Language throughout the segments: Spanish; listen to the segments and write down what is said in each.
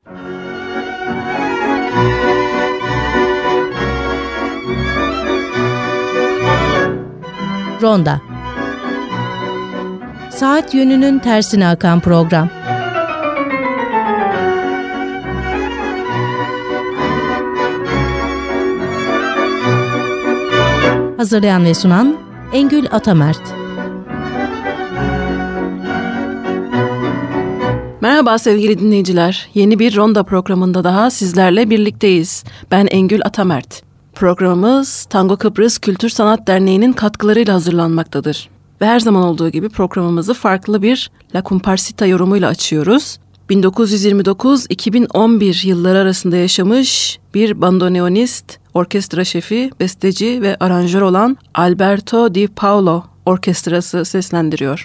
Ronda. Saat yönünün tersine akan program. Hazırlayan ve sunan Engül Atamert. Merhaba sevgili dinleyiciler. Yeni bir Ronda programında daha sizlerle birlikteyiz. Ben Engül Atamert. Programımız Tango Kıbrıs Kültür Sanat Derneği'nin katkılarıyla hazırlanmaktadır. Ve her zaman olduğu gibi programımızı farklı bir La Comparsita yorumuyla açıyoruz. 1929-2011 yılları arasında yaşamış bir bandoneonist, orkestra şefi, besteci ve aranjör olan Alberto Di Paolo orkestrası seslendiriyor.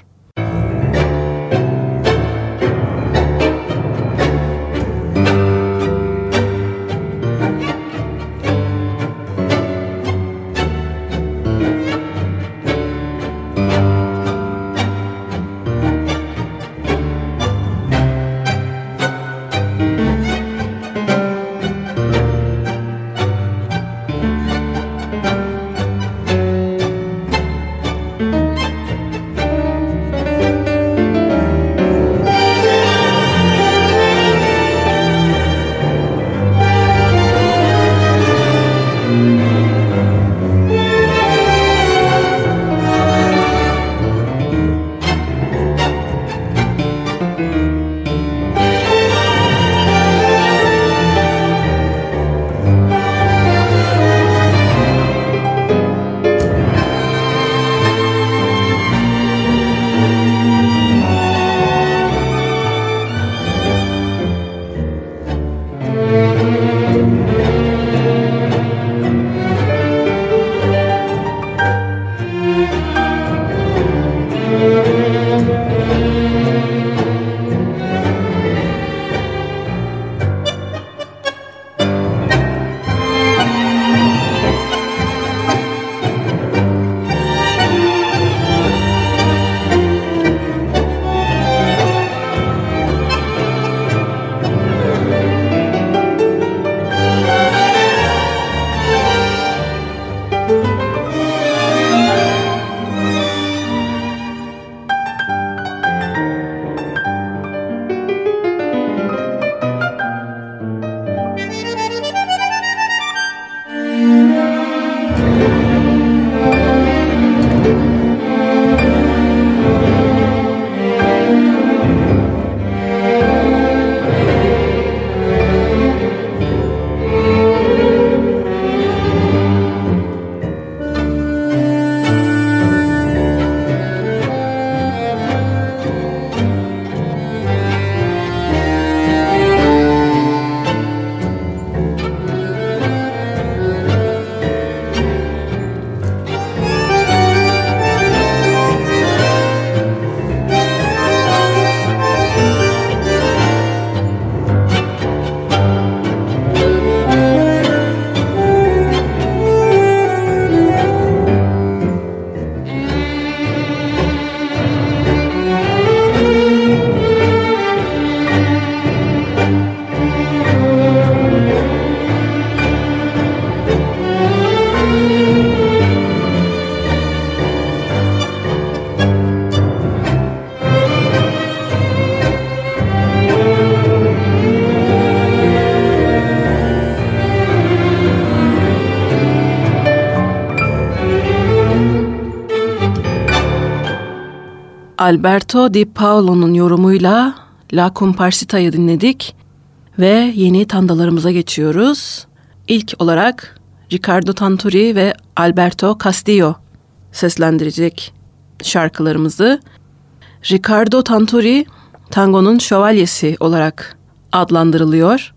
Alberto Di Paolo'nun yorumuyla La Comparsita'yı dinledik ve yeni tandalarımıza geçiyoruz. İlk olarak Riccardo Tanturi ve Alberto Castillo seslendirecek şarkılarımızı. Riccardo Tanturi, tangonun şövalyesi olarak adlandırılıyor.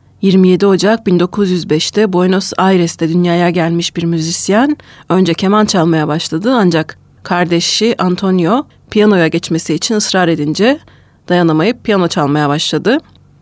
27 Ocak 1905'te Buenos Aires'te dünyaya gelmiş bir müzisyen. Önce keman çalmaya başladı ancak kardeşi Antonio piyanoya geçmesi için ısrar edince dayanamayıp piyano çalmaya başladı.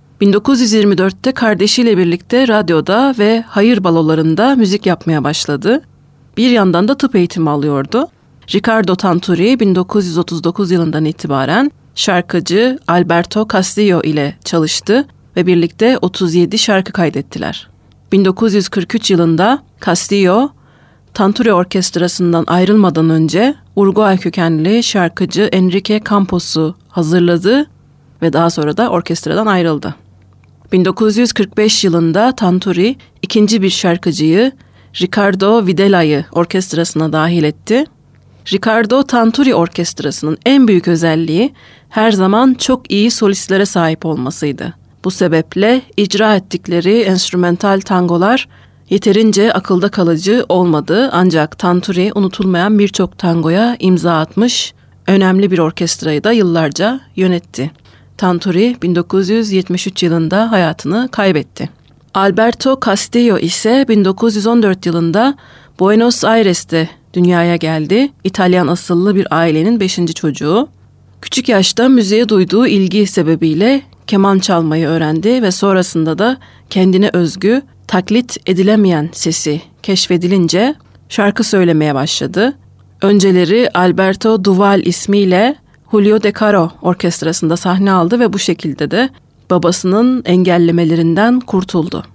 1924'te kardeşiyle birlikte radyoda ve hayır balolarında müzik yapmaya başladı. Bir yandan da tıp eğitimi alıyordu. Riccardo Tanturi 1939 yılından itibaren şarkıcı Alberto Castillo ile çalıştı ve birlikte 37 şarkı kaydettiler. 1943 yılında Castillo, Tanturi Orkestrası'ndan ayrılmadan önce Uruguay kökenli şarkıcı Enrique Campos'u hazırladı ve daha sonra da orkestradan ayrıldı. 1945 yılında Tanturi ikinci bir şarkıcıyı Ricardo Videla'yı orkestrasına dahil etti. Ricardo Tanturi Orkestrası'nın en büyük özelliği her zaman çok iyi solistlere sahip olmasıydı. Bu sebeple icra ettikleri enstrümantal tangolar yeterince akılda kalıcı olmadı, ancak Tanturi unutulmayan birçok tangoya imza atmış, önemli bir orkestrayı da yıllarca yönetti. Tanturi 1973 yılında hayatını kaybetti. Alberto Castillo ise 1914 yılında Buenos Aires'te dünyaya geldi. İtalyan asıllı bir ailenin 5. çocuğu. Küçük yaşta müziğe duyduğu ilgi sebebiyle keman çalmayı öğrendi ve sonrasında da kendine özgü, taklit edilemeyen sesi keşfedilince şarkı söylemeye başladı. Önceleri Alberto Duval ismiyle Julio De Caro orkestrasında sahne aldı ve bu şekilde de babasının engellemelerinden kurtuldu.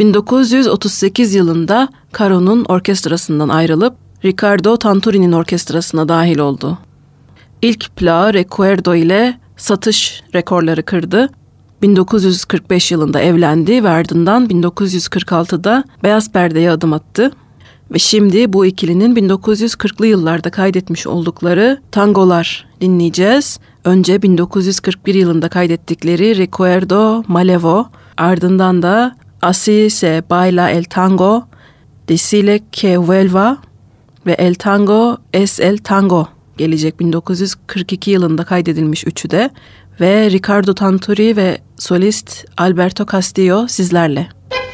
1938 yılında Caro'nun orkestrasından ayrılıp Ricardo Tanturi'nin orkestrasına dahil oldu. İlk plağı Recuerdo ile satış rekorları kırdı. 1945 yılında evlendi ve ardından 1946'da Beyaz Perde'ye adım attı. Ve şimdi bu ikilinin 1940'lı yıllarda kaydetmiş oldukları tangolar dinleyeceğiz. Önce 1941 yılında kaydettikleri Recuerdo Malevo, ardından da Así se baila el tango, Decile que vuelva ve El tango es el tango gelecek. 1942 yılında kaydedilmiş üçü de ve Ricardo Tanturi ve solist Alberto Castillo sizlerle.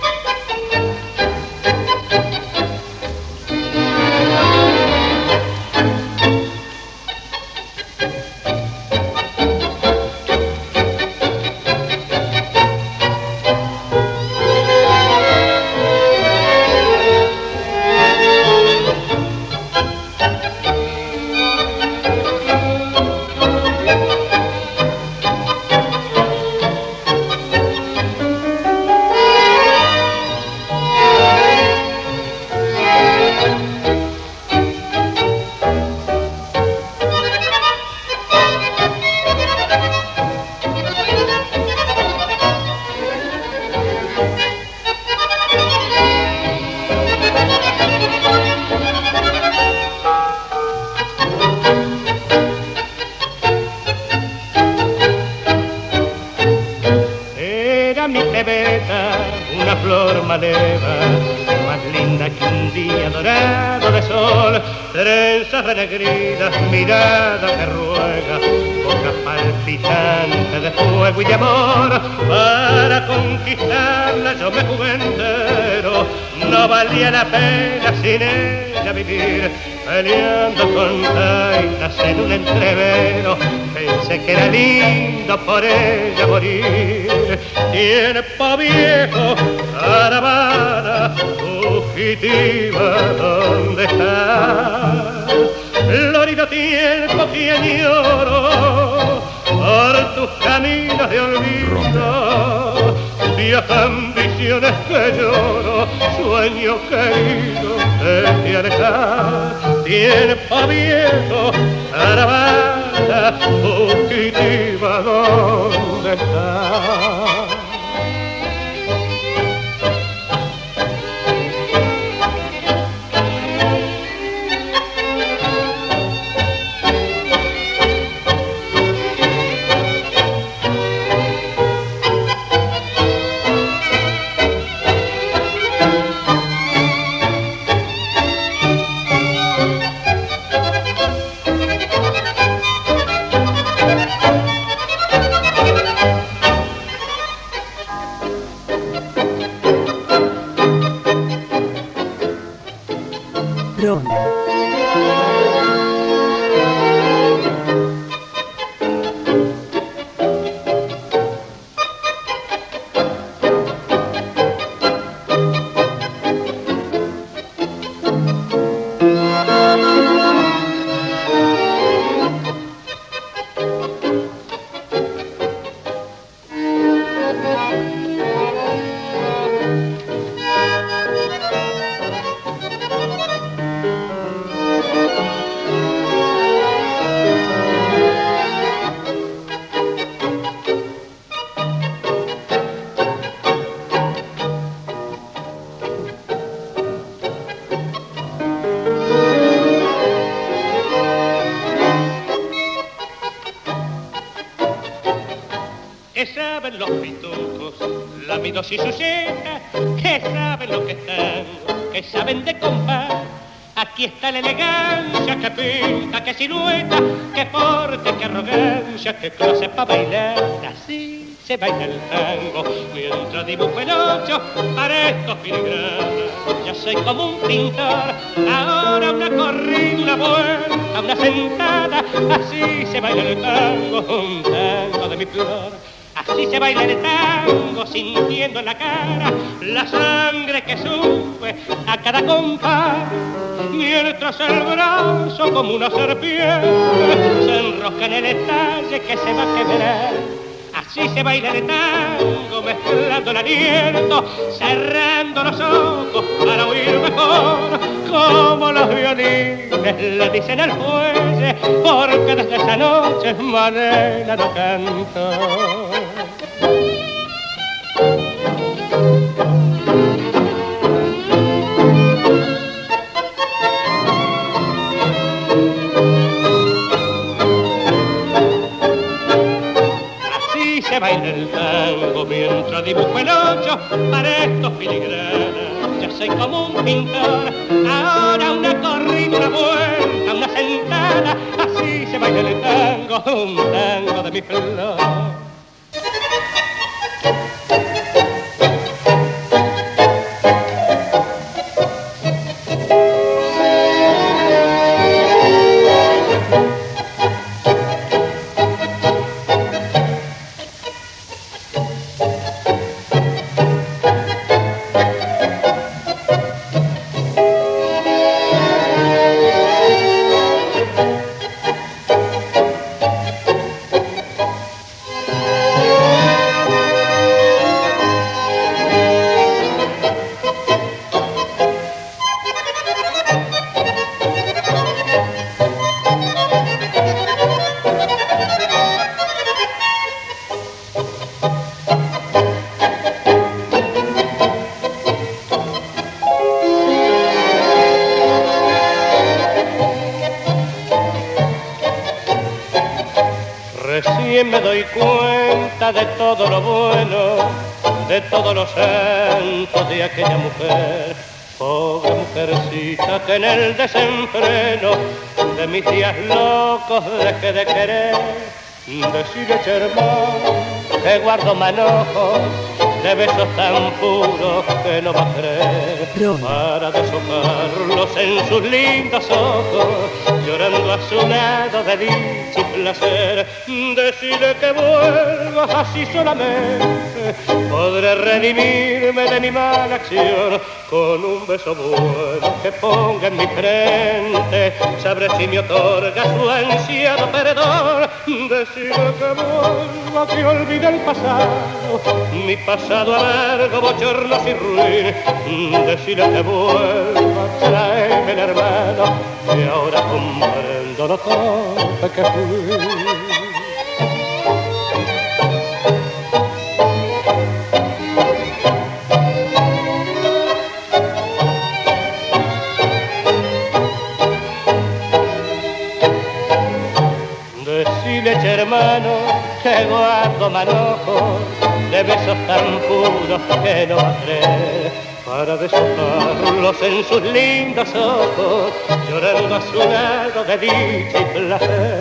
Una flor maleva, más linda que un día dorado de sol, trenzas renegridas, mirada que ruega, boca palpitante de fuego y de amor. Para conquistarla yo me jugué entero, no valía la pena sin ella vivir, peleando con taitas en un entrevero. Pensé que era lindo por ella morir. Tiempo viejo, caravana fugitiva, ¿dónde estás? Florido tiempo que añoro por tus caminos de olvido. Viajan visiones que lloro, sueño querido de te alejar. Tiempo viejo, caravana fugitiva, ¿dónde estás? los pitucos, la midos y sus hijas, que saben lo que están, que saben de compás. Aquí está la elegancia, que pinta, que silueta, que porte, que arrogancia, que clase para bailar. Así se baila el tango, mientras dibujo el ocho para estos filigranas. Ya soy como un pintor, ahora una corrida, una vuelta, una sentada. Así se baila el tango, un tango de mi flor. Así se baila el tango, sintiendo en la cara la sangre que sube a cada compás. Mientras el brazo como una serpiente se enrosca en el estalle que se va a quebrar. Así se baila el tango, mezclando el aliento, cerrando los ojos para oír mejor, como los violines le dicen al fuelle, porque desde esa noche Malena no cantó. Se baila el tango mientras dibujo el ocho para estos filigranas. Ya soy como un pintor, ahora una corrida, una vuelta, una sentada. Así se baila el tango, un tango de mi flor. Recién me doy cuenta de todo lo bueno, de todos los santos de aquella mujer. Pobre mujercita que en el desenfreno de mis días locos dejé de querer. Decirle, hermano, que guardo manojos de besos tan puros que no va a creer. Para deshojarlos en sus lindos ojos, llorando a su lado de dicha y placer. Decirle que vuelvas así solamente, podré redimirme de mi mala acción. Con un beso bueno que ponga en mi frente, sabré si me otorga su ansiado perdón. Decirle que vuelva, que olvide el pasado, mi pasado amargo, bochornos y ruin. Decirle que vuelva, tráeme el hermano, que ahora comprendo lo torpe que fui. Hermano, que guardo manojos de besos tan puros que no va a creer. Para deshojarlos en sus lindos ojos, llorando a su lado de dicha y placer.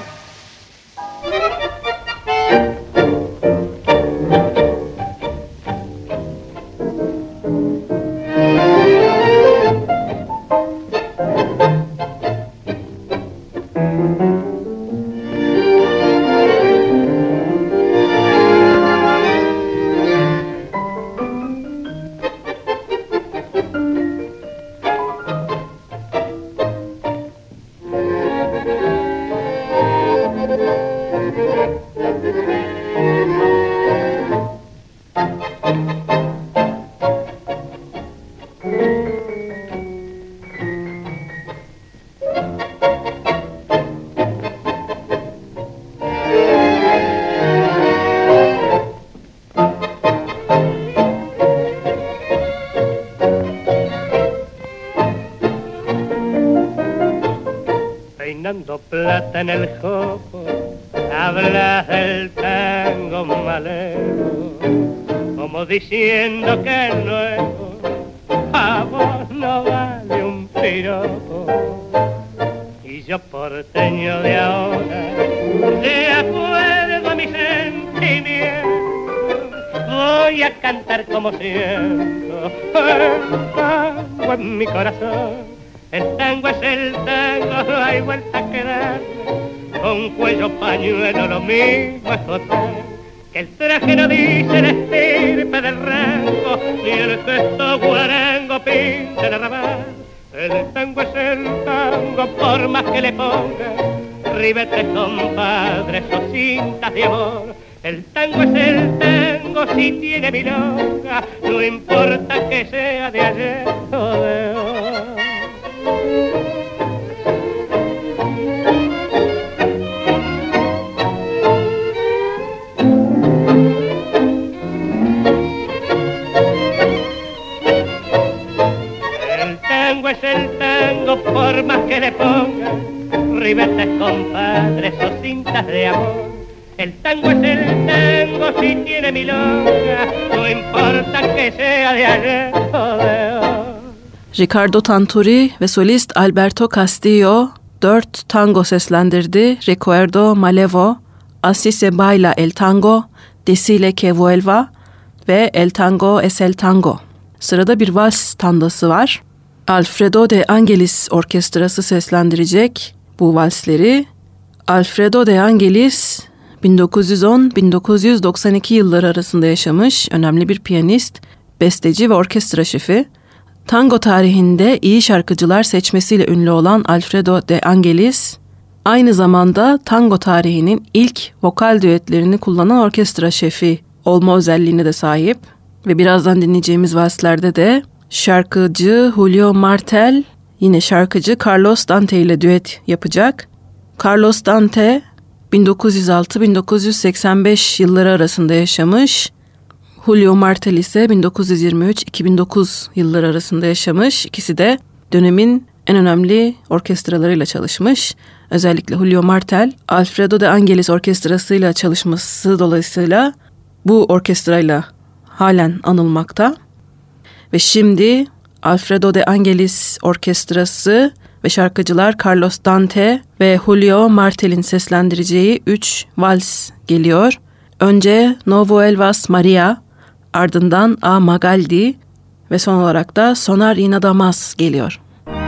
Peinando plata en el jopo, hablas del tango malero. como diciendo que el nuevo a vos no vale un piropo. Y yo porteño de ahora, de acuerdo a mi sentimiento, voy a cantar como siento el tango en mi corazón. El tango es el tango, no hay vuelta que dar. Con cuello pañuelo lo mismo es total. Que el traje no dice la estirpe del rango, ni el gesto guarango pinta el arrabal. El tango es el tango, por más que le ponga ribetes, compadres o cintas de amor. El tango es el tango si tiene milonga, no importa que sea de ayer o de hoy. El tango es el tango, por más que le ponga ribetes, compadres o cintas de amor. El tango es el tango si tiene milonga, no importa que sea de ayer o de hoy. Ricardo Tanturi ve solist Alberto Castillo 4 tango seslendirdi. Recuerdo Malevo, Así se baila el tango, Decile que vuelva ve El tango es el tango. Sırada bir vals tangosu var. Alfredo de Angelis Orkestrası seslendirecek bu valsleri. Alfredo de Angelis 1910-1992 yılları arasında yaşamış önemli bir piyanist, besteci ve orkestra şefi. Tango tarihinde iyi şarkıcılar seçmesiyle ünlü olan Alfredo de Angelis, aynı zamanda tango tarihinin ilk vokal düetlerini kullanan orkestra şefi olma özelliğine de sahip. Ve birazdan dinleyeceğimiz valslerde de şarkıcı Julio Martel yine şarkıcı Carlos Dante ile düet yapacak. Carlos Dante 1906-1985 yılları arasında yaşamış. Julio Martel ise 1923-2009 yılları arasında yaşamış. İkisi de dönemin en önemli orkestralarıyla çalışmış. Özellikle Julio Martel, Alfredo de Angelis orkestrasıyla çalışması dolayısıyla bu orkestrayla halen anılmakta. Ve şimdi Alfredo de Angelis orkestrası ve şarkıcılar Carlos Dante ve Julio Martel'in seslendireceği 3 vals geliyor. Önce No vuelvas Maria, ardından A Magaldi ve son olarak da Sonar y nada más geliyor.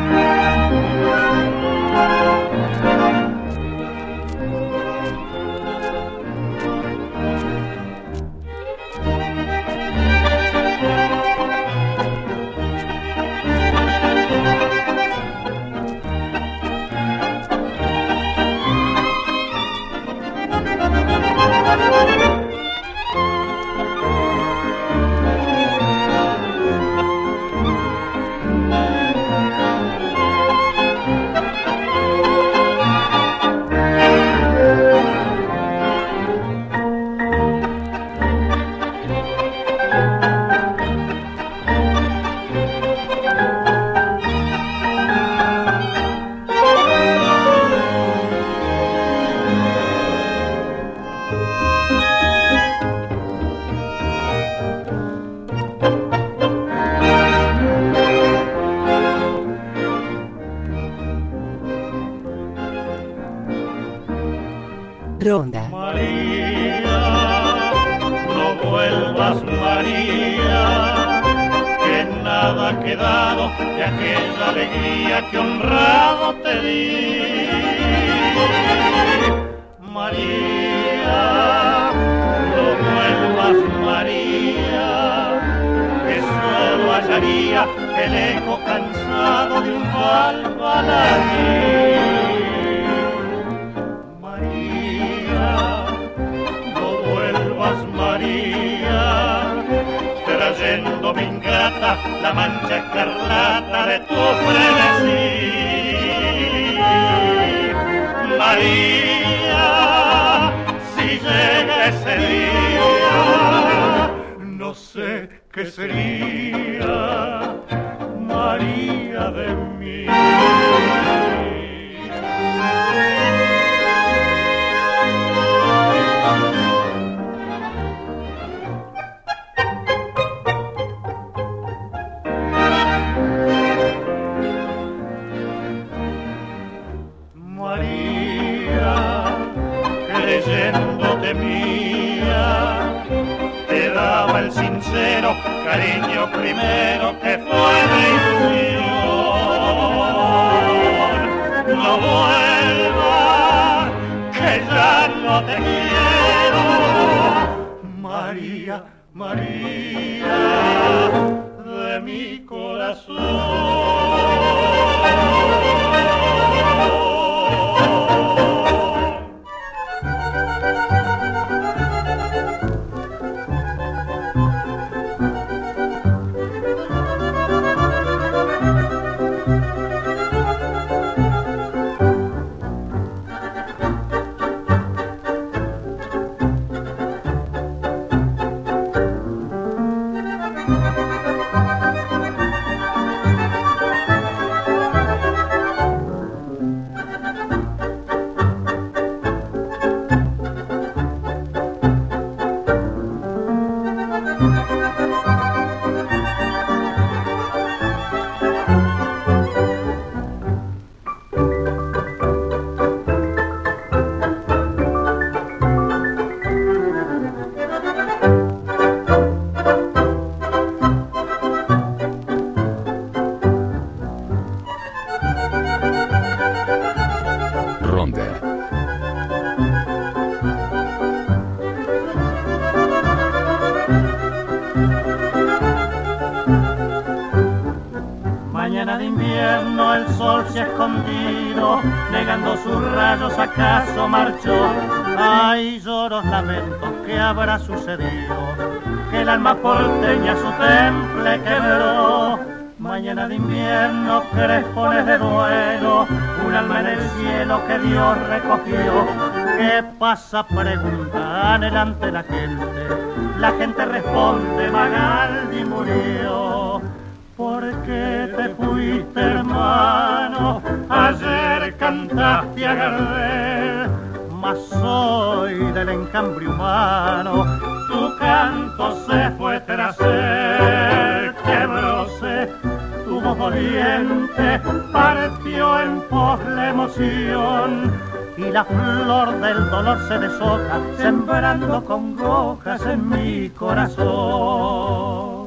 Ronda. María, no vuelvas María, que nada ha quedado de aquella alegría que honrado te di. María, no vuelvas María, que solo hallaría el eco cansado de un balbaladí. María, trayéndome ingrata la mancha escarlata de tu frenesí. María, si llega ese día, no sé qué sería María de mí. sincero, cariño primero que fue de ilusión. No vuelvas, que ya no te quiero, María, María de mi corazón. Mañana de invierno el sol se ha escondido, negando sus rayos acaso marchó. Hay lloros, lamentos, ¿qué habrá sucedido? Que el alma porteña su temple quebró. Mañana de invierno, crespones de duelo, un alma en el cielo que Dios recogió. ¿Qué pasa? Pregunta anhelante la gente responde, Magaldi murió. ¿Por qué te fuiste, hermano? Ayer cantaste a Gardel, mas soy del encambrio humano. Tu canto se fue tras él, quebróse tu voz doliente, partió en pos la emoción. Y la flor del dolor se deshoja, sembrando congojas en mi corazón.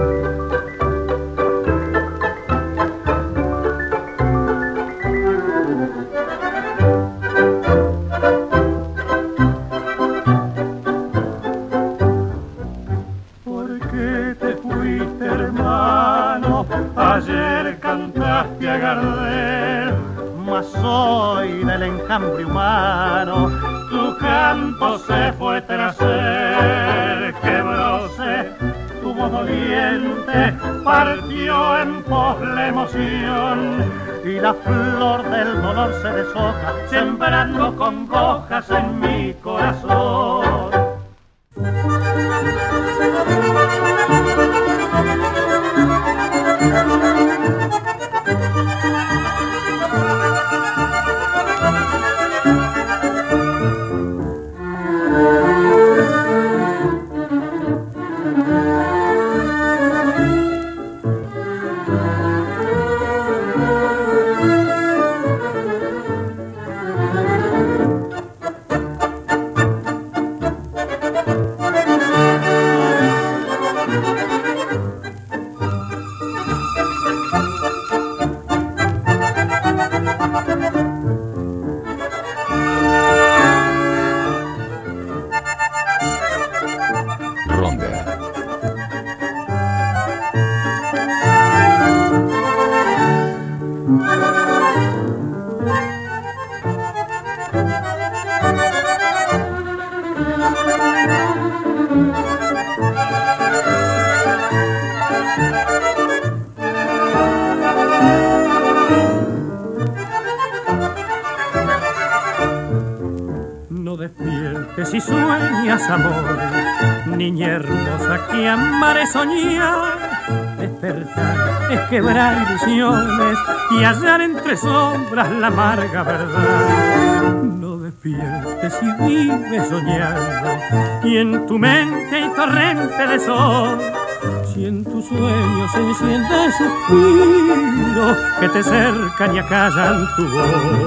Ayer cantaste a Gardel, mas soy del encambrio humano. Tu canto se fue tras él, quebróse tu voz doliente, partió en pos la emoción. Y la flor del dolor se deshoja, sembrando congojas en mi corazón. Si sueñas amores, niña hermosa, que amar es soñar, despertar es quebrar ilusiones y hallar entre sombras la amarga verdad. No despiertes y vives soñando, y en tu mente hay torrente de sol. Si en tus sueños se enciende suspiros que te cercan y acallan tu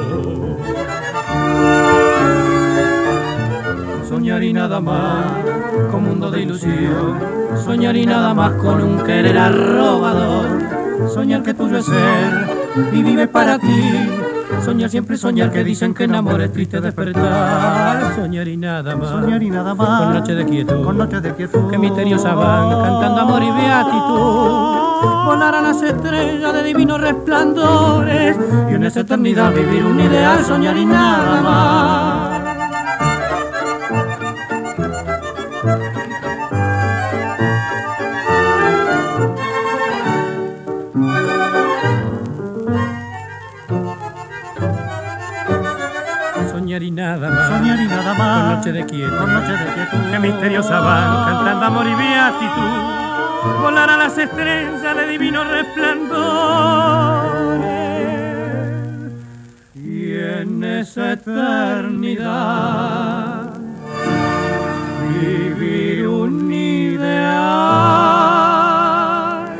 voz. Soñar y nada más, con mundo de ilusión. Soñar y nada más con un querer arrobador. Soñar que tuyo es ser y vive para ti. Soñar siempre soñar, que dicen que en amor es triste despertar. Soñar y nada más, con noche de quietud, que misteriosas van cantando amor y beatitud. Volar a las estrellas de divinos resplandores y en esa eternidad vivir un ideal. Soñar y nada más. Soñar y nada más, con noche de quietud, que misteriosa van cantando amor y beatitud. Volar a las estrellas de divinos resplandores y en esa eternidad vivir un ideal.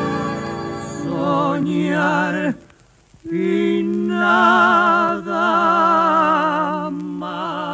Soñar y nada más.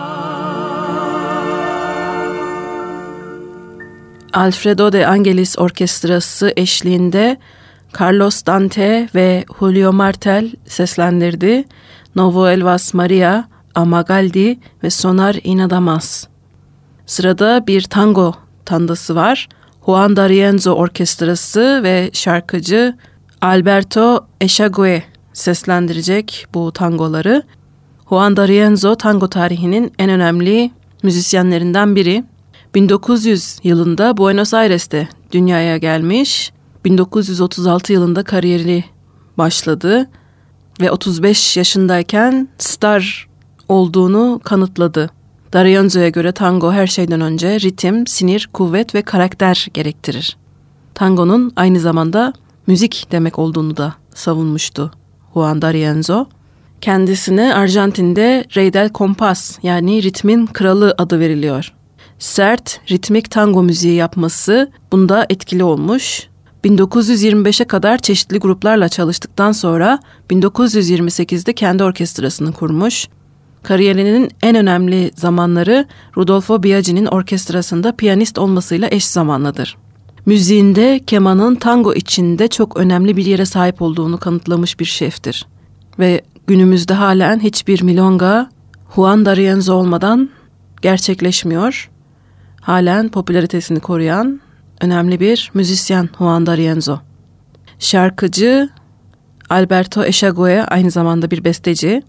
Alfredo de Angelis Orkestrası eşliğinde Carlos Dante ve Julio Martel seslendirdi. No vuelvas Maria, Amagaldi ve Sonar y nada más. Sırada bir tango tandası var. Juan D'Arienzo Orkestrası ve şarkıcı Alberto Echague seslendirecek bu tangoları. Juan D'Arienzo tango tarihinin en önemli müzisyenlerinden biri. 1900 yılında Buenos Aires'te dünyaya gelmiş. 1936 yılında kariyeri başladı ve 35 yaşındayken star olduğunu kanıtladı. D'Arienzo'ya göre tango her şeyden önce ritim, sinir, kuvvet ve karakter gerektirir. Tangonun aynı zamanda müzik demek olduğunu da savunmuştu Juan D'Arienzo. Kendisine Arjantin'de Rey del Compás yani ritmin kralı adı veriliyor. Sert, ritmik tango müziği yapması bunda etkili olmuş. 1925'e kadar çeşitli gruplarla çalıştıktan sonra 1928'de kendi orkestrasını kurmuş. Kariyerinin en önemli zamanları Rodolfo Biaggi'nin orkestrasında piyanist olmasıyla eş zamanlıdır. Müziğinde kemanın tango içinde çok önemli bir yere sahip olduğunu kanıtlamış bir şeftir. Ve günümüzde halen hiçbir milonga Juan D'Arienzo olmadan gerçekleşmiyor. Halen popülaritesini koruyan önemli bir müzisyen Juan D'Arienzo. Şarkıcı Alberto Echague aynı zamanda bir besteci.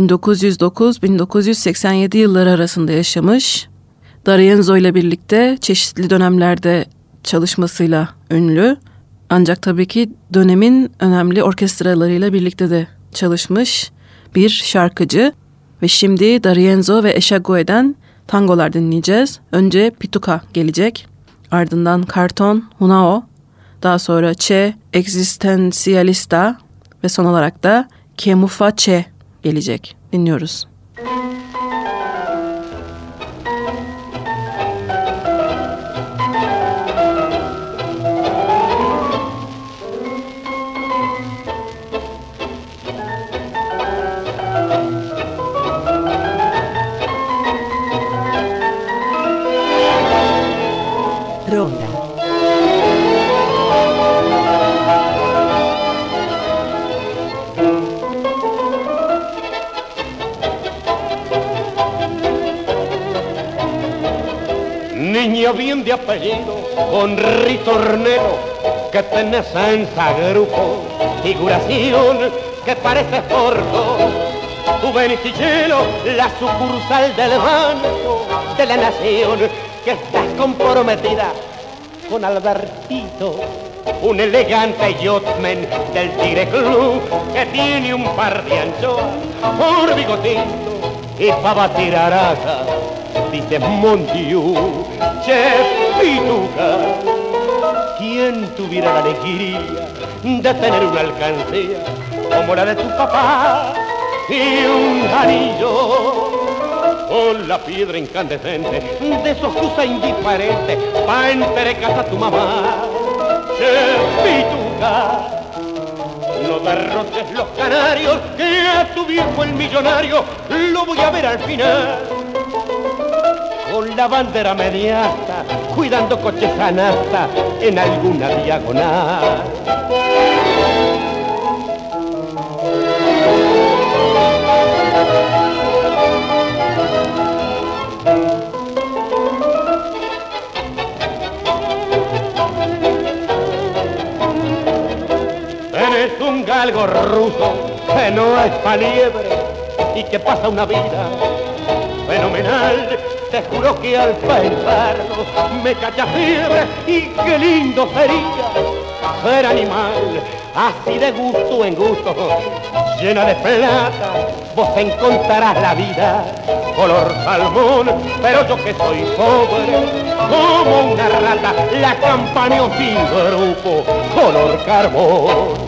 1909-1987 yılları arasında yaşamış. D'Arienzo ile birlikte çeşitli dönemlerde çalışmasıyla ünlü. Ancak tabii ki dönemin önemli orkestralarıyla birlikte de çalışmış bir şarkıcı. Ve şimdi D'Arienzo ve Echague'den tangolar dinleyeceğiz. Önce Pituca gelecek. Ardından Cartón Hunao. Daha sonra Che Existencialista. Ve son olarak da Que Mufa Che gelecek. Dinliyoruz. Ronda. Niña bien de apellido, con ritornero, que tenés en grupo, figuración que parece Porto. Tu Venezuela, la sucursal del Banco de la Nación, que estás comprometida con Albertito, un elegante yachtsman del Tigre Club, que tiene un par de anchoas, un bigotito y pa' batir araca, dice Mondiú, Che Pituca. ¿Quién tuviera la alegría de tener una alcancía como la de tu papá y un anillo con la piedra incandescente de esos que usa indiferente pa' entregar a tu mamá? Che Pituca, no derrotes los canarios, que a tu viejo el millonario lo voy a ver al final. con la bandera mediasta, cuidando coches canasta en alguna diagonal. Tenés un galgo ruso que no es pa' liebre y que pasa una vida fenomenal. Te juro que al pensarlo me cacha fiebre y qué lindo sería ser animal. Así de gusto en gusto, llena de plata, vos encontrarás la vida color salmón. Pero yo que soy pobre, como una rata, la campaneo sin grupo, color carbón.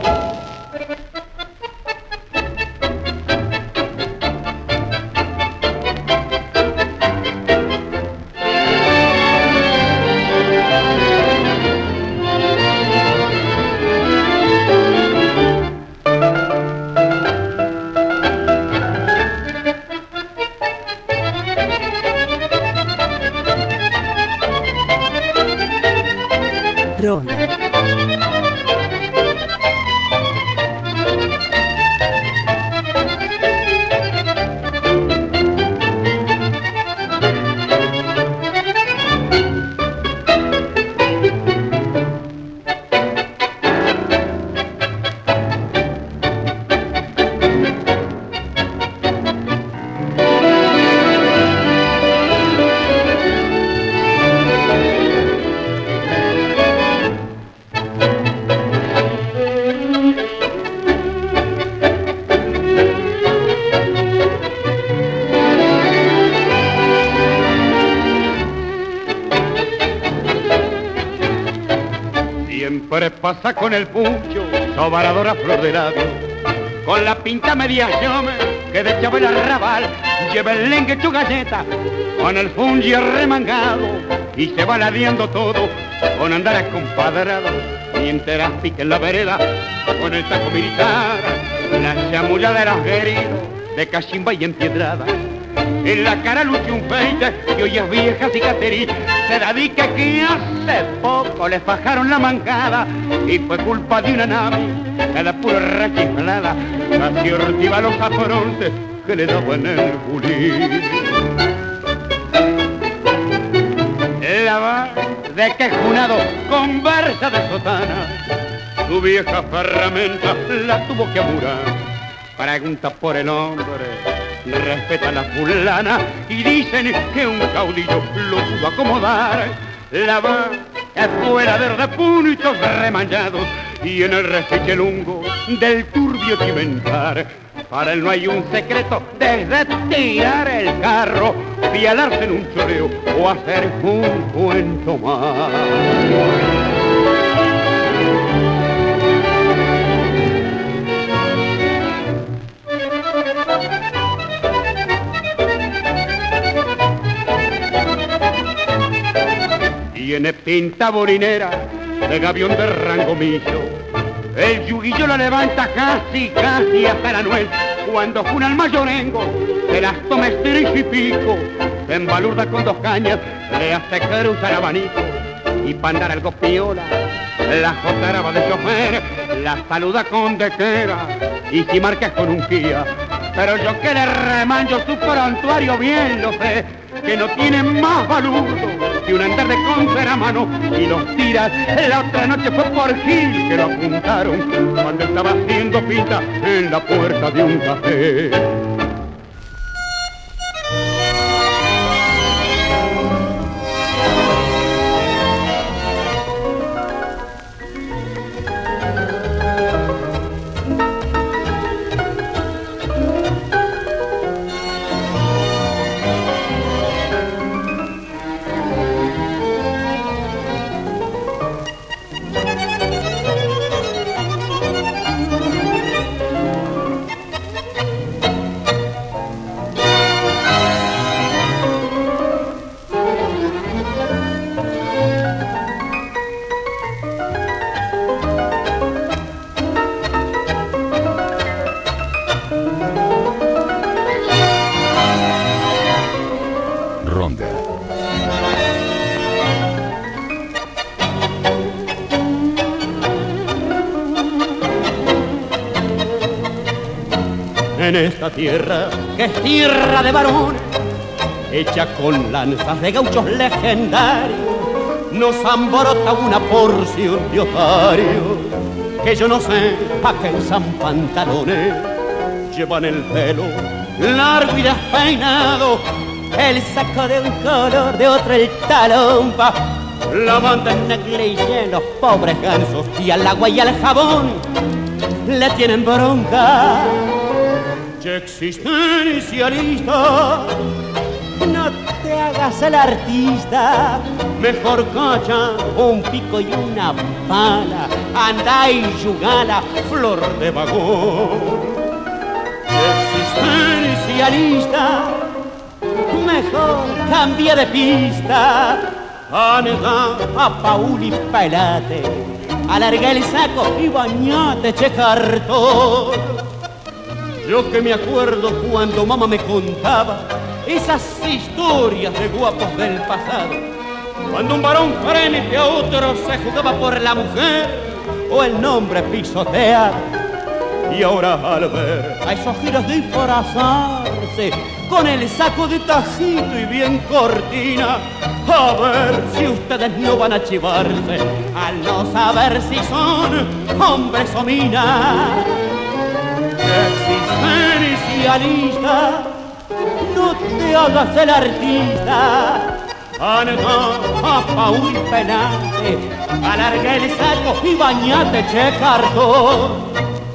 Pasa con el pucho, sobaradora flor de labio, con la pinta media llome que de Chabel Arrabal lleva el lengue tu galleta, con el fungi remangado y se va ladeando todo, con andar acompadrado, mientras pique en la vereda, con el taco militar, la chamulla de los heridos, de cachimba y empiedrada. En la cara luce un peite que hoy es vieja cicatriz. Se dedica que hace poco le fajaron la mancada y fue culpa de una nave que la pura rechiflada casi ortiva los afrontes que le daban el bulín. La va de quejunado conversa de sotana, su vieja ferramenta la tuvo que amurar. Pregunta por el hombre, respeta a la fulana y dicen que un caudillo lo pudo acomodar. La va es fuera de puntos remañados y en el refiche lungo del turbio cimentar. Para él no hay un secreto desde tirar el carro, pialarse en un choreo o hacer un cuento más. Tiene pinta borinera de gavión de rango millo. El yuguillo lo levanta casi hasta la nuez. Cuando juna el mayorengo, se las toma estrella y pico. Se embalurda con dos cañas, le hace cruzar abanico. Y pa' andar algo piola, la jotaraba de chofer, la saluda con dequera. Y si marcas con un guía, pero yo que le remanjo su prontuario bien lo sé, que no tiene más balurdo que un andar de contra a mano y los tiras. La otra noche fue por Gil que lo apuntaron cuando estaba haciendo pinta en la puerta de un café. en esta tierra, que es tierra de varones, hecha con lanzas de gauchos legendarios, nos amborota una porción de otario, que yo no sé a qué usan pantalones, llevan el pelo largo y despeinado, el saco de un color, de otro el talón, la banda en negligé, los pobres gansos, y al agua y al jabón le tienen bronca. Ya existencialista, no te hagas el artista, mejor cacha un pico y una pala, anda y yugala, flor de vagón. Existencialista, mejor cambia de pista, anda a Paul y pelate, alarga el saco y bañate, che cartón. Yo que me acuerdo cuando mamá me contaba esas historias de guapos del pasado, cuando un varón frente a otro se jugaba por la mujer o el nombre pisoteado. Y ahora al ver a esos giros disfrazarse con el saco de tajito y bien cortina, a ver si ustedes no van a chivarse al no saber si son hombres o minas. Existencialista, no te hagas el artista, anda a Paul y penate, alarga el saco y bañate, che cartón.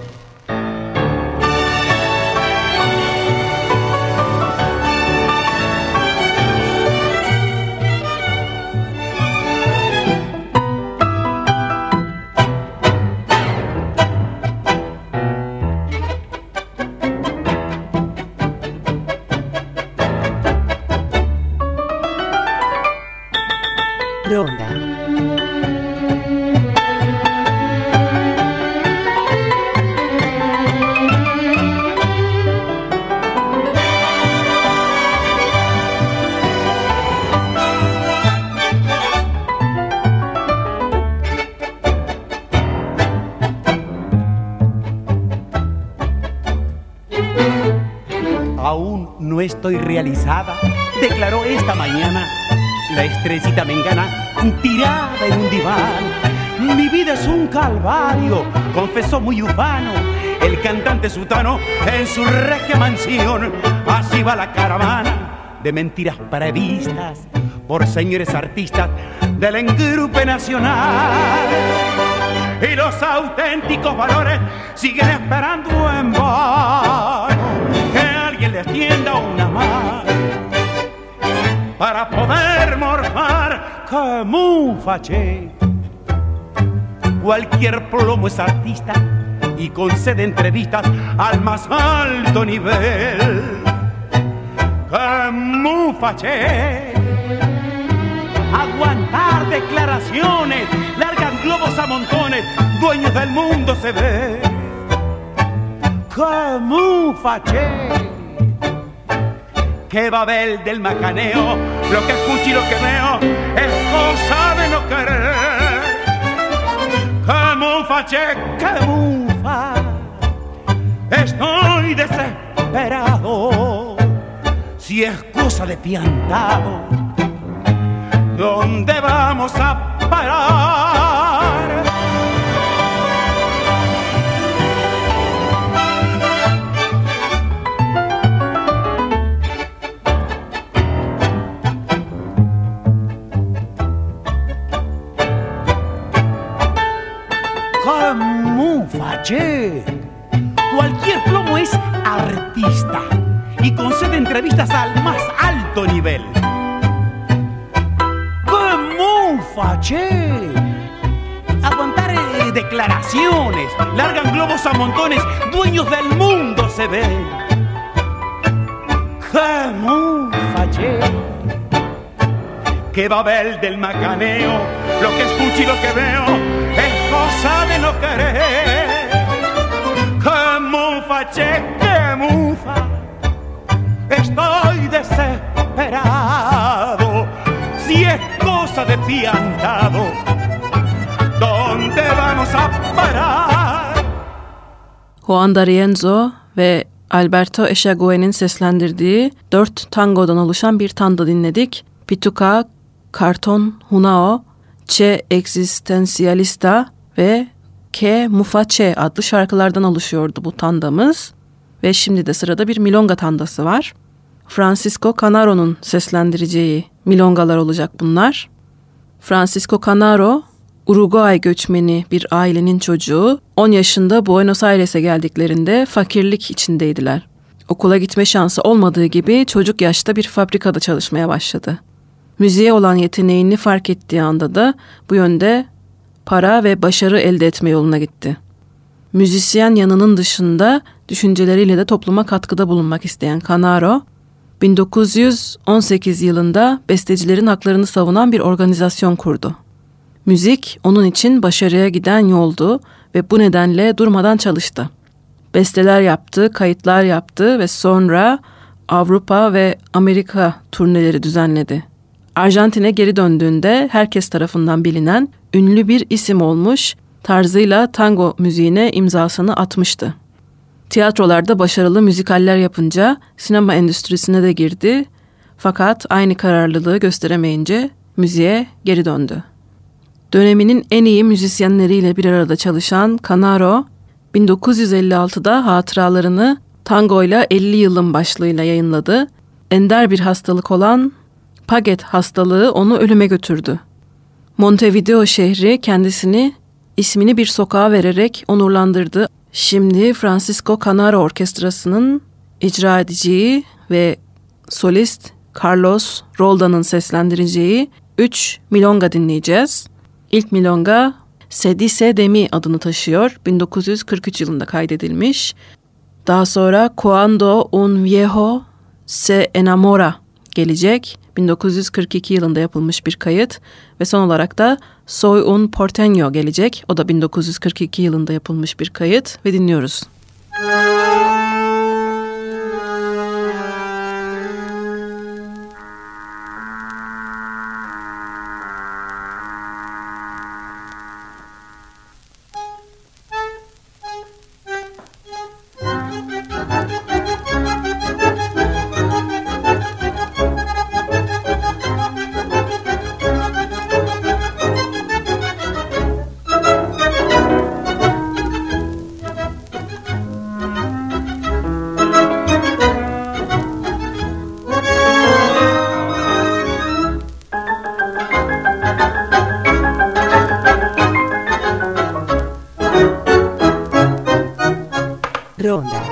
Ronda. Aún no estoy realizada, declaró esta mañana la estrellita mengana, tirada en un diván. Mi vida es un calvario, confesó muy ufano el cantante sutano en su regia mansión. Así va la caravana de mentiras previstas por señores artistas del engrupe nacional. Y los auténticos valores siguen esperando en vano que alguien les tienda una mano para poder morfar como un faché. Cualquier plomo es artista y concede entrevistas al más alto nivel. Como un faché, aguantar declaraciones, largan globos a montones, dueños del mundo se ve. Como un faché, que Babel del macaneo, lo que escucho y lo que veo es cosa de no querer. Camuflaje, camufla, estoy desesperado. Si es cosa de piantado, ¿dónde vamos a parar? Camuflaje. Cualquier plomo es artista y concede entrevistas al más alto nivel. Camuflaje. Aguantar declaraciones, largan globos a montones, dueños del mundo se ven. Camuflaje. Que Babel del macaneo, lo que escucho y lo que veo es cosa de no querer. Camuflaje, camufla, estoy desesperado. Si es cosa de piantado, ¿dónde vamos a parar? Juan D'Arienzo ve Alberto Echagoyen'in seslendirdiği 4 tangodan oluşan bir tanda dinledik. Pituca, Carton Hunao, Che Existencialista ve Ke Mufache adlı şarkılardan oluşuyordu bu tandamız. Ve şimdi de sırada bir milonga tandası var. Francisco Canaro'nun seslendireceği milongalar olacak bunlar. Francisco Canaro, Uruguay göçmeni bir ailenin çocuğu. 10 yaşında Buenos Aires'e geldiklerinde fakirlik içindeydiler. Okula gitme şansı olmadığı gibi çocuk yaşta bir fabrikada çalışmaya başladı. Müziğe olan yeteneğini fark ettiği anda da bu yönde para ve başarı elde etme yoluna gitti. Müzisyen yanının dışında düşünceleriyle de topluma katkıda bulunmak isteyen Canaro, 1918 yılında bestecilerin haklarını savunan bir organizasyon kurdu. Müzik onun için başarıya giden yoldu ve bu nedenle durmadan çalıştı. Besteler yaptı, kayıtlar yaptı ve sonra Avrupa ve Amerika turneleri düzenledi. Arjantin'e geri döndüğünde herkes tarafından bilinen ünlü bir isim olmuş, tarzıyla tango müziğine imzasını atmıştı. Tiyatrolarda başarılı müzikaller yapınca sinema endüstrisine de girdi. Fakat aynı kararlılığı gösteremeyince müziğe geri döndü. Döneminin en iyi müzisyenleriyle bir arada çalışan Canaro, 1956'da hatıralarını tangoyla 50 yılın başlığıyla yayınladı. Ender bir hastalık olan Paget hastalığı onu ölüme götürdü. Montevideo şehri kendisini ismini bir sokağa vererek onurlandırdı. Şimdi Francisco Canaro Orkestrası'nın icra edeceği ve solist Carlos Rolda'nın seslendireceği 3 milonga dinleyeceğiz. İlk milonga Se Dice de Mi adını taşıyor. 1943 yılında kaydedilmiş. Daha sonra Cuando un Viejo se Enamora gelecek. 1942 yılında yapılmış bir kayıt. Ve son olarak da Soy un Porteño gelecek. O da 1942 yılında yapılmış bir kayıt ve dinliyoruz. Ronda.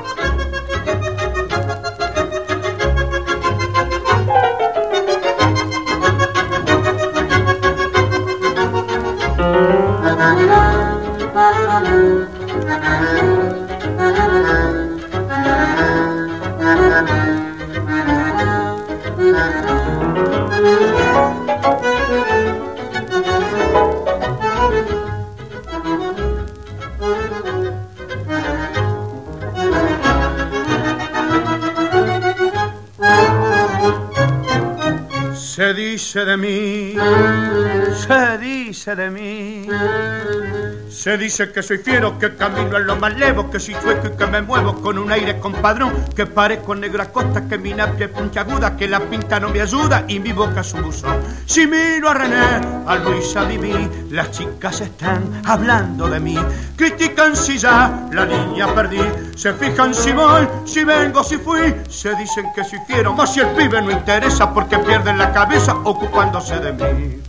Se dice de mí, se dice de mí. Se dice que soy fiero, que camino en lo más levo, que soy chueco y que me muevo con un aire compadrón, que parezco negra costa, que mi nariz es puntiaguda, que la pinta no me ayuda y mi boca es un buzón. Si miro a René, a Luis, a Vivi, las chicas están hablando de mí. Critican si ya la niña perdí, se fijan si voy, si vengo, si fui. Se dicen que soy fiero, mas si el pibe no interesa porque pierden la cabeza ocupándose de mí.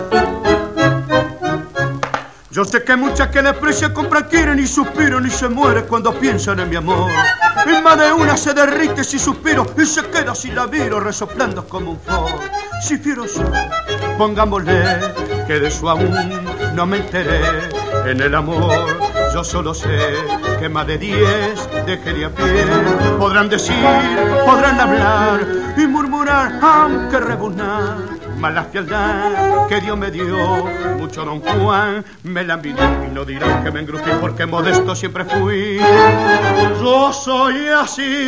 Yo sé que muchas que desprecian compran, quieren y suspiran y se mueren cuando piensan en mi amor. Y más de una se derrite si suspiro y se queda si la miro resoplando como un foro. Si fiero soy, pongámosle que de eso aún no me enteré. En el amor yo solo sé que más de 10 dejaría a pie. Podrán decir, podrán hablar y murmurar, aunque rebuznar. Mas la fealdad que Dios me dio, mucho don Juan me la envidió. Y no dirán que me engrupí porque modesto siempre fui. Yo soy así.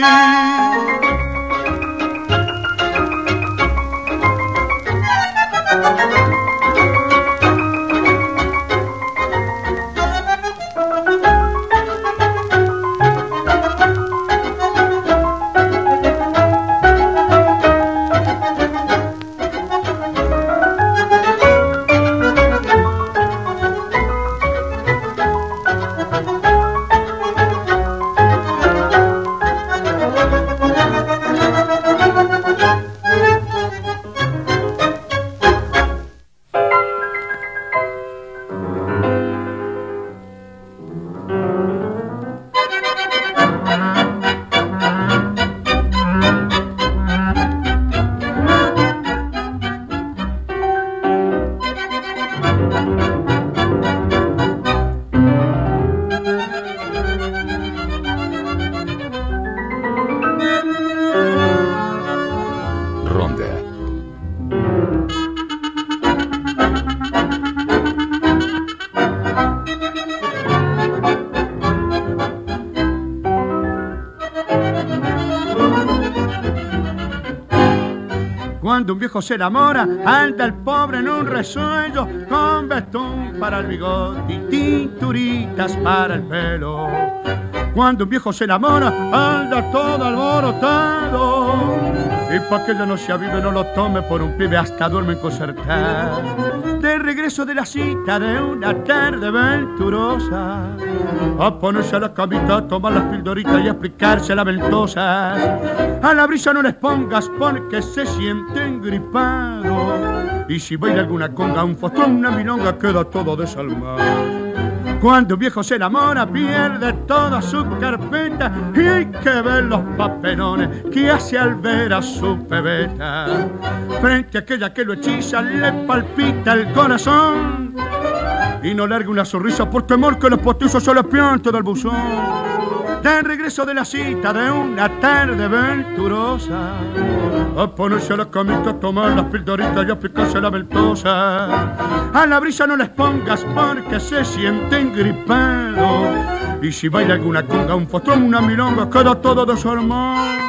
Cuando un viejo se enamora, anda el pobre en un resuello, con betún para el bigote y tinturitas para el pelo. Cuando un viejo se enamora, anda todo alborotado, y pa' que ya no se avive no lo tome por un pibe, hasta duerme concertado. De regreso de la cita de una tarde venturosa, a ponerse a la camita, a tomar las pildoritas y a aplicarse las ventosas. A la brisa no les pongas porque se sienten gripados, y si baila alguna conga, un fostrón, una milonga, queda todo desalmado. Cuando un viejo se enamora pierde toda su carpeta, y hay que ver los papelones que hace al ver a su pebeta. Frente a aquella que lo hechiza le palpita el corazón, y no larga una sonrisa por temor que los postizos se le pianten del buzón. De regreso de la cita de una tarde venturosa, a ponerse a la camita, a tomar las pildoritas y a aplicarse la ventosa. A la brisa no les pongas porque se sienten gripados, y si baila alguna conga, un fostrón, una milonga, queda todo desarmado.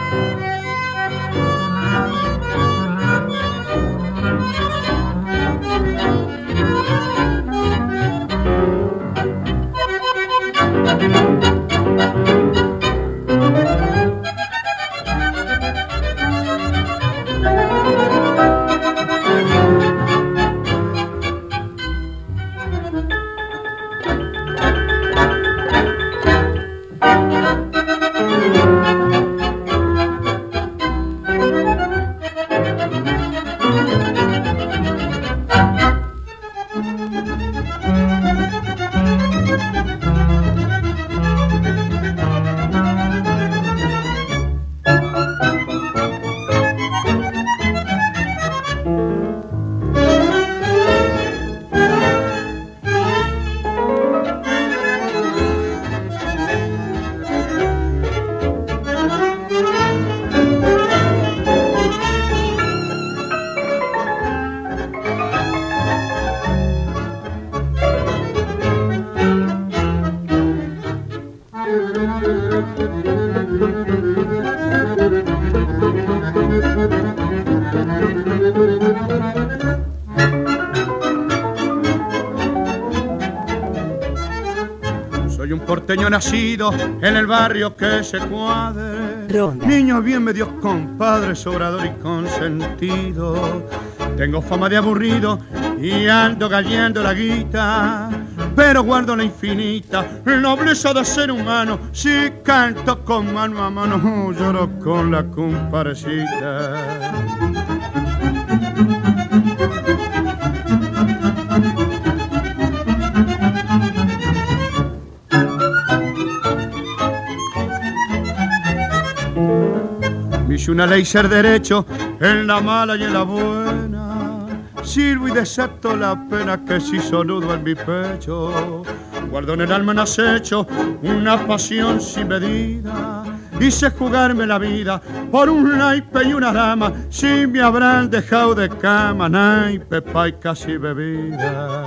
Porteño nacido en el barrio que se cuadre, Ronda. Niño bien medios compadre, sobrador y consentido. Tengo fama de aburrido y ando galleando la guita, pero guardo la infinita nobleza de ser humano. Si canto con mano a mano, lloro con la comparecita. Hice una ley ser derecho en la mala y en la buena. Sirvo y desato la pena que se hizo nudo en mi pecho. Guardo en el alma en acecho una pasión sin medida. Hice jugarme la vida por un naipe y una dama. Si me habrán dejado de cama, naipe, paicas y bebidas.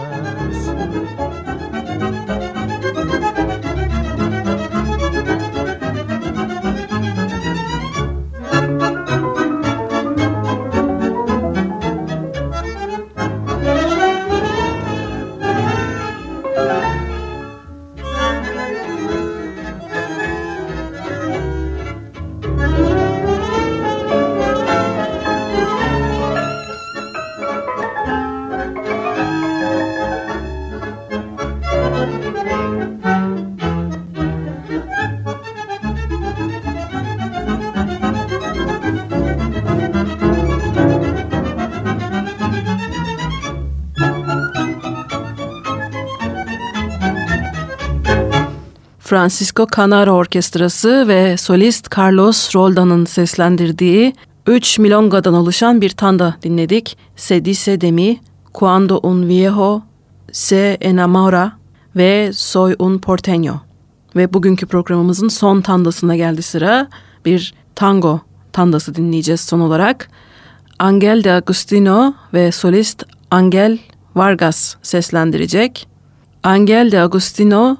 Francisco Canaro Orkestrası ve solist Carlos Roldán'ın seslendirdiği 3 milongadan oluşan bir tanda dinledik. Se dice de mí, Cuando un viejo se enamora ve Soy un porteño. Ve bugünkü programımızın son tandasına geldi sıra. Bir tango tandası dinleyeceğiz son olarak. Ángel de Agustino ve solist Ángel Vargas seslendirecek. Ángel de Agustino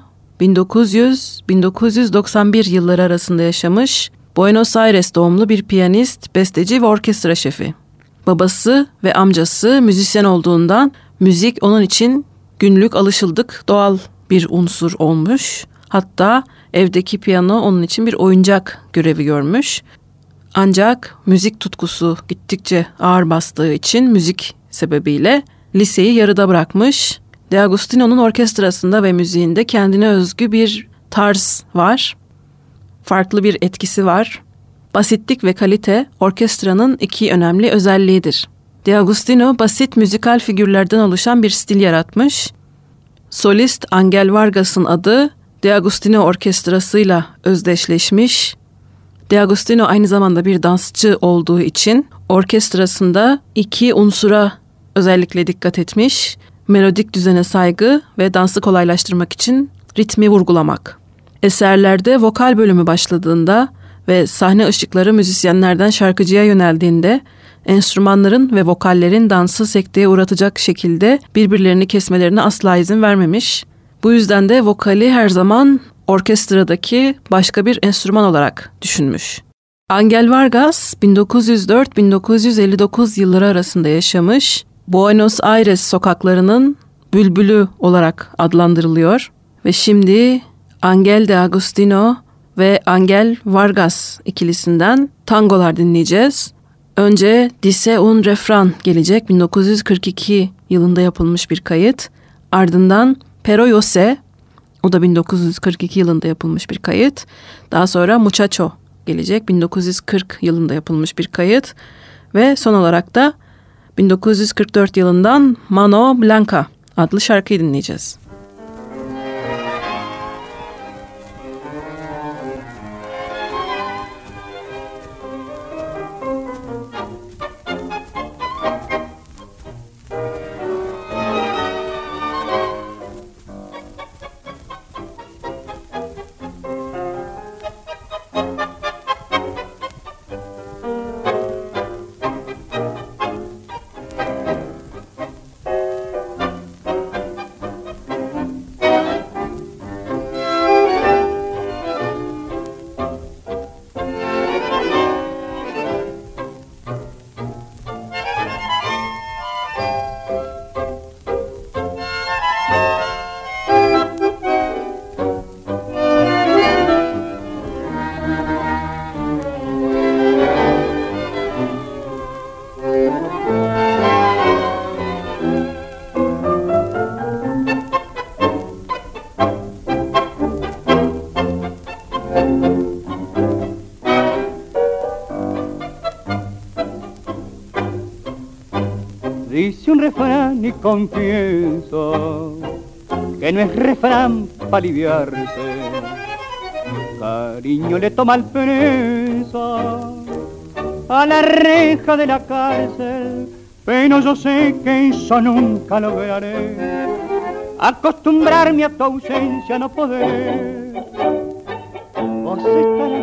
1900-1991 yılları arasında yaşamış, Buenos Aires doğumlu bir piyanist, besteci ve orkestra şefi. babası ve amcası müzisyen olduğundan müzik onun için günlük alışıldık doğal bir unsur olmuş. Hatta evdeki piyano onun için bir oyuncak görevi görmüş. Ancak müzik tutkusu gittikçe ağır bastığı için müzik sebebiyle liseyi yarıda bırakmış. D'Agostino'nun orkestrasında ve müziğinde kendine özgü bir tarz var. Farklı bir etkisi var. Basitlik ve kalite orkestranın iki önemli özelliğidir. D'Agostino basit müzikal figürlerden oluşan bir stil yaratmış. Solist Angel Vargas'ın adı D'Agostino orkestrasıyla özdeşleşmiş. D'Agostino aynı zamanda bir dansçı olduğu için orkestrasında iki unsura özellikle dikkat etmiş. Melodik düzene saygı ve dansı kolaylaştırmak için ritmi vurgulamak. Eserlerde vokal bölümü başladığında ve sahne ışıkları müzisyenlerden şarkıcıya yöneldiğinde enstrümanların ve vokallerin dansı sekteye uğratacak şekilde birbirlerini kesmelerine asla izin vermemiş. Bu yüzden de vokali her zaman orkestradaki başka bir enstrüman olarak düşünmüş. Angel Vargas 1904-1959 yılları arasında yaşamış. Buenos Aires sokaklarının bülbülü olarak adlandırılıyor ve şimdi Angel D'Agostino ve Angel Vargas ikilisinden tangolar dinleyeceğiz. Önce Dice un refrán gelecek, 1942 yılında yapılmış bir kayıt. Ardından Pero yo sé, o da 1942 yılında yapılmış bir kayıt. Daha sonra Muchacho gelecek, 1940 yılında yapılmış bir kayıt. Ve son olarak da 1944 yılından Mano Blanca adlı şarkıyı dinleyeceğiz. Dice un refrán y confieso que no es refrán para aliviarse. Cariño le toma el preso a la reja de la cárcel, pero yo sé que eso nunca lograré. Acostumbrarme a tu ausencia no poder. Vos estarás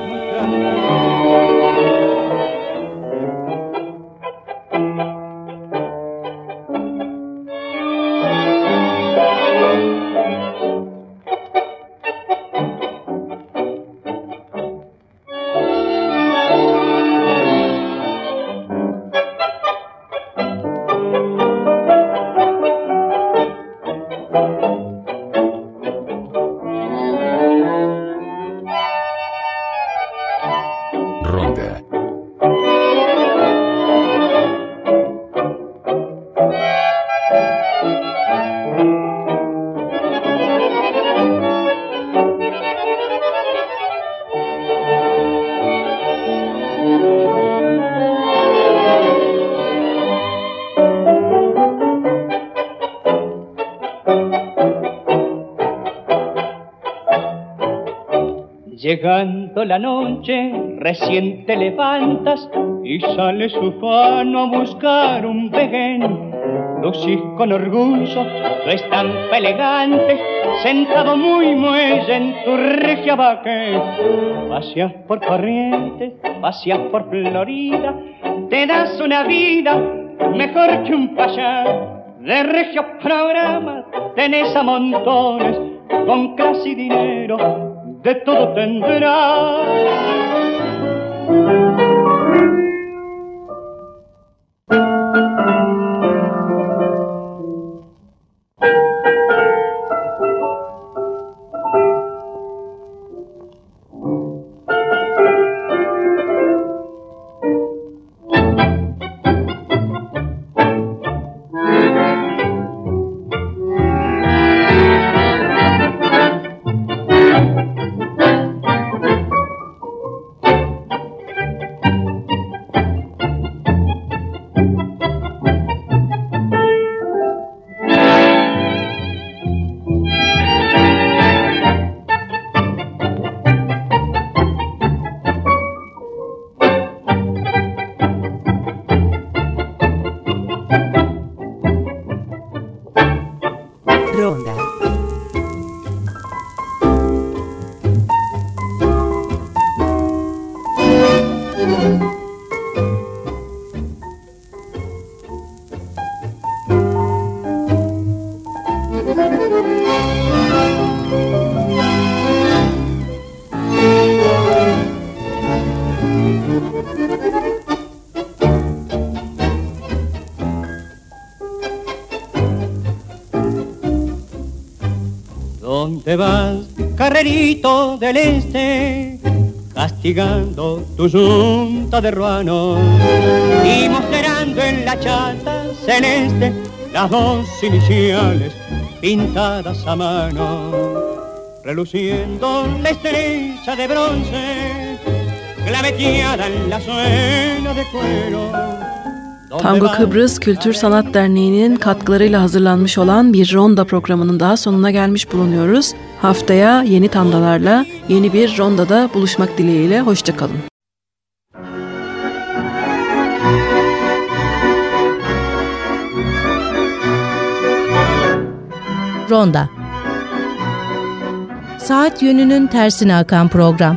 Ronda. Llegando la noche, recién te levantas y sales ufano a buscar un vején. Lucís con orgullo tu estampa elegante, sentado muy muelle en tu regia vaque. Paseas por Corrientes, paseas por Florida, te das una vida mejor que un payá. De regios programas tenés a montones, con clase y dinero de todo tendrás. ¿Dónde vas, carrerito del este? Castigando tu yunta de ruanos y mostrando en la chata celeste las dos iniciales pintadas a mano, reluciendo la estrella de bronce claveteada en la suela de cuero. Tango Kıbrıs Kültür Sanat Derneği'nin katkılarıyla hazırlanmış olan bir ronda programının daha sonuna gelmiş bulunuyoruz. Haftaya yeni tandalarla yeni bir rondada buluşmak dileğiyle. Hoşça kalın. Ronda. Saat yönünün tersine akan program.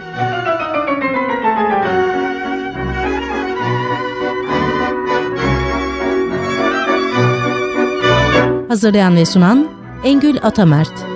Hazırlayan ve sunan Engül Atamert.